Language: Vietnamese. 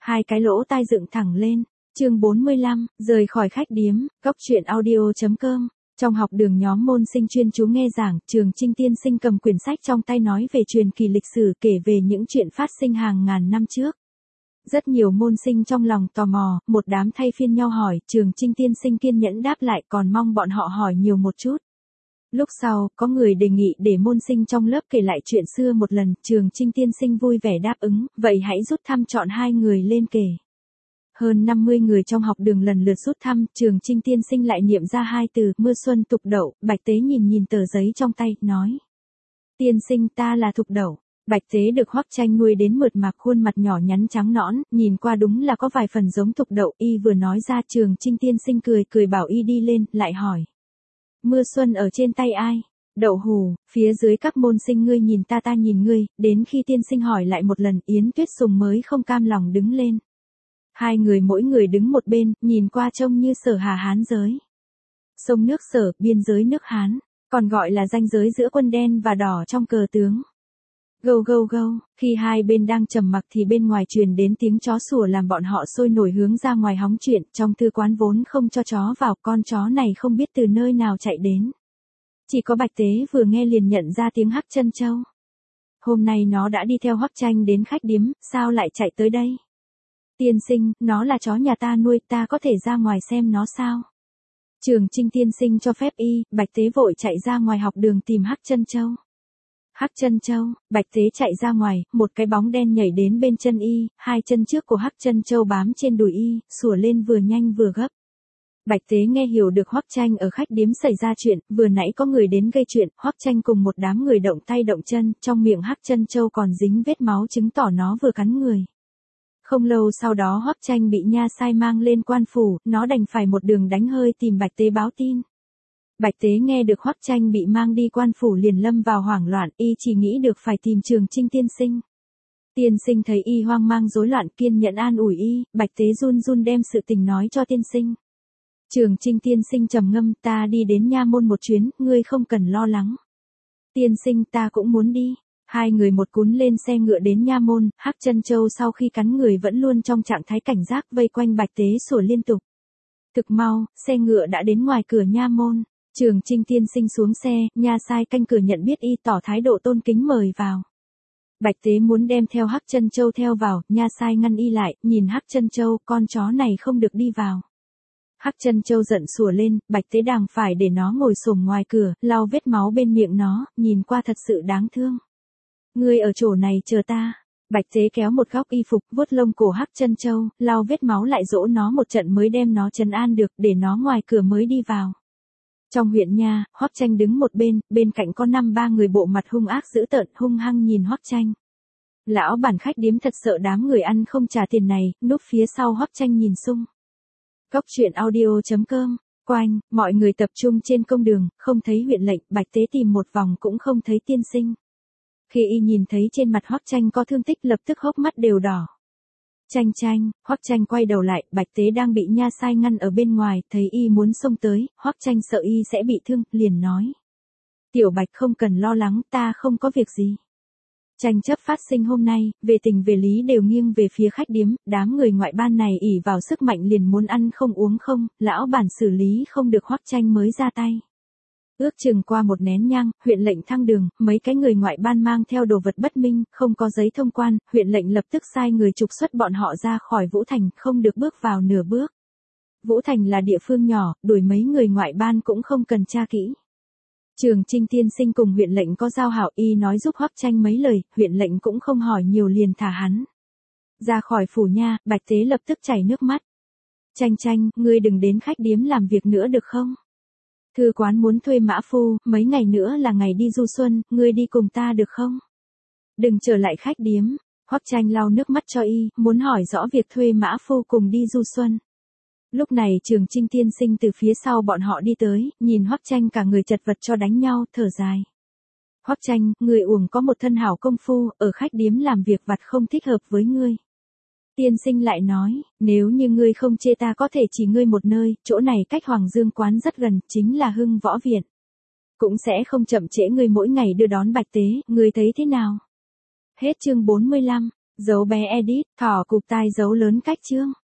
Hai cái lỗ tai dựng thẳng lên. Chương 45, rời khỏi khách điếm, góc truyện audio.com. Trong học đường nhóm môn sinh chuyên chú nghe giảng, Trường Trinh tiên sinh cầm quyển sách trong tay nói về truyền kỳ lịch sử, kể về những chuyện phát sinh hàng ngàn năm trước. Rất nhiều môn sinh trong lòng tò mò, một đám thay phiên nhau hỏi, Trường Trinh tiên sinh kiên nhẫn đáp lại, còn mong bọn họ hỏi nhiều một chút. Lúc sau, có người đề nghị để môn sinh trong lớp kể lại chuyện xưa một lần, Trường Trinh tiên sinh vui vẻ đáp ứng, vậy hãy rút thăm chọn 2 người lên kể. Hơn 50 người trong học đường lần lượt rút thăm, Trường Trinh tiên sinh lại niệm ra 2 từ, mưa xuân Thục Đậu. Bạch Tế nhìn tờ giấy trong tay, nói. Tiên sinh, ta là Thục Đậu. Bạch Tế được Hoắc Tranh nuôi đến mượt mà, khuôn mặt nhỏ nhắn trắng nõn, nhìn qua đúng là có vài phần giống Thục Đậu. Y vừa nói ra, Trường Trinh tiên sinh cười bảo y đi lên, lại hỏi. Mưa xuân ở trên tay ai? Đậu hù, phía dưới các môn sinh ngươi nhìn ta nhìn ngươi, đến khi tiên sinh hỏi lại một lần, Yến Tuyết Sùng mới không cam lòng đứng lên. 2 người mỗi người đứng một bên, nhìn qua trông như Sở Hà Hán giới. Sông nước Sở, biên giới nước Hán, còn gọi là ranh giới giữa quân đen và đỏ trong cờ tướng. Gâu, khi hai bên đang trầm mặc thì bên ngoài truyền đến tiếng chó sủa làm bọn họ sôi nổi hướng ra ngoài hóng chuyện, trong thư quán vốn không cho chó vào, con chó này không biết từ nơi nào chạy đến. Chỉ có Bạch Tế vừa nghe liền nhận ra tiếng Hắc Chân Châu. Hôm nay nó đã đi theo Hoắc Tranh đến khách điếm, sao lại chạy tới đây? Tiên sinh, nó là chó nhà ta nuôi, ta có thể ra ngoài xem nó sao? Trường Trinh tiên sinh cho phép y, Bạch Tế vội chạy ra ngoài học đường tìm Hắc Chân Châu. Hắc Chân Châu, Bạch Tế chạy ra ngoài, một cái bóng đen nhảy đến bên chân y, 2 chân trước của Hắc Chân Châu bám trên đùi y, sủa lên vừa nhanh vừa gấp. Bạch Tế nghe hiểu được Hoắc Tranh ở khách điếm xảy ra chuyện, vừa nãy có người đến gây chuyện, Hoắc Tranh cùng một đám người động tay động chân, trong miệng Hắc Chân Châu còn dính vết máu chứng tỏ nó vừa cắn người. Không lâu sau đó Hoắc Tranh bị nha sai mang lên quan phủ, nó đành phải một đường đánh hơi tìm Bạch Tế báo tin. Bạch Tế nghe được Hoắc Tranh bị mang đi quan phủ liền lâm vào hoảng loạn, y chỉ nghĩ được phải tìm Trường Trinh tiên sinh. Tiên sinh thấy y hoang mang rối loạn, kiên nhẫn an ủi y, Bạch Tế run đem sự tình nói cho tiên sinh. Trường Trinh tiên sinh trầm ngâm, ta đi đến nha môn một chuyến, ngươi không cần lo lắng. Tiên sinh, ta cũng muốn đi. 2 người một cún lên xe ngựa đến nha môn, Hắc Chân Châu sau khi cắn người vẫn luôn trong trạng thái cảnh giác vây quanh Bạch Tế sủa liên tục. Thực mau, xe ngựa đã đến ngoài cửa nha môn. Trường Trinh tiên sinh xuống xe, nha sai canh cửa nhận biết y tỏ thái độ tôn kính mời vào. Bạch Tế muốn đem theo Hắc Chân Châu theo vào, nha sai ngăn y lại, nhìn Hắc Chân Châu, con chó này không được đi vào. Hắc Chân Châu giận sủa lên, Bạch Tế đành phải để nó ngồi xổm ngoài cửa, lau vết máu bên miệng nó, nhìn qua thật sự đáng thương. Ngươi ở chỗ này chờ ta. Bạch Tế kéo một góc y phục, vuốt lông cổ Hắc Chân Châu, lau vết máu lại dỗ nó một trận mới đem nó trấn an được, để nó ngoài cửa mới đi vào. Trong huyện nha, Hoắc Tranh đứng một bên cạnh có 5-3 người bộ mặt hung ác dữ tợn, hung hăng nhìn Hoắc Tranh. Lão bản khách điếm thật sợ đám người ăn không trả tiền này, núp phía sau Hoắc Tranh nhìn xung. Góc truyện audio.com, quanh, mọi người tập trung trên công đường, không thấy huyện lệnh, Bạch Tế tìm một vòng cũng không thấy tiên sinh. Khi y nhìn thấy trên mặt Hoắc Tranh có thương tích lập tức hốc mắt đều đỏ. Tranh, Hoắc Tranh quay đầu lại, Bạch Tế đang bị nha sai ngăn ở bên ngoài, thấy y muốn xông tới, Hoắc Tranh sợ y sẽ bị thương, liền nói. Tiểu Bạch không cần lo lắng, ta không có việc gì. Tranh chấp phát sinh hôm nay, về tình về lý đều nghiêng về phía khách điếm, đám người ngoại ban này ỷ vào sức mạnh liền muốn ăn không uống không, lão bản xử lý không được Hoắc Tranh mới ra tay. Ước chừng qua một nén nhang, huyện lệnh thăng đường, mấy cái người ngoại ban mang theo đồ vật bất minh, không có giấy thông quan, huyện lệnh lập tức sai người trục xuất bọn họ ra khỏi Vũ Thành, không được bước vào nửa bước. Vũ Thành là địa phương nhỏ, đuổi mấy người ngoại ban cũng không cần tra kỹ. Trường Trinh tiên sinh cùng huyện lệnh có giao hảo, y nói giúp Hoắc Tranh mấy lời, huyện lệnh cũng không hỏi nhiều liền thả hắn. Ra khỏi phủ nha, Bạch Tế lập tức chảy nước mắt. Tranh, ngươi đừng đến khách điếm làm việc nữa được không? Thư quán muốn thuê mã phu, mấy ngày nữa là ngày đi du xuân, ngươi đi cùng ta được không? Đừng trở lại khách điếm. Hoắc Tranh lau nước mắt cho y, muốn hỏi rõ việc thuê mã phu cùng đi du xuân. Lúc này Trường Trinh tiên sinh từ phía sau bọn họ đi tới, nhìn Hoắc Tranh cả người chật vật cho đánh nhau, thở dài. Hoắc Tranh, ngươi uổng có một thân hảo công phu, ở khách điếm làm việc vặt không thích hợp với ngươi. Tiên sinh lại nói, nếu như ngươi không chê ta có thể chỉ ngươi một nơi, chỗ này cách Hoàng Dương quán rất gần, chính là Hưng Võ Viện. Cũng sẽ không chậm trễ ngươi mỗi ngày đưa đón Bạch Tế, ngươi thấy thế nào? Hết chương 45. Dấu bé edit, thỏ cụp tai dấu lớn cách chương.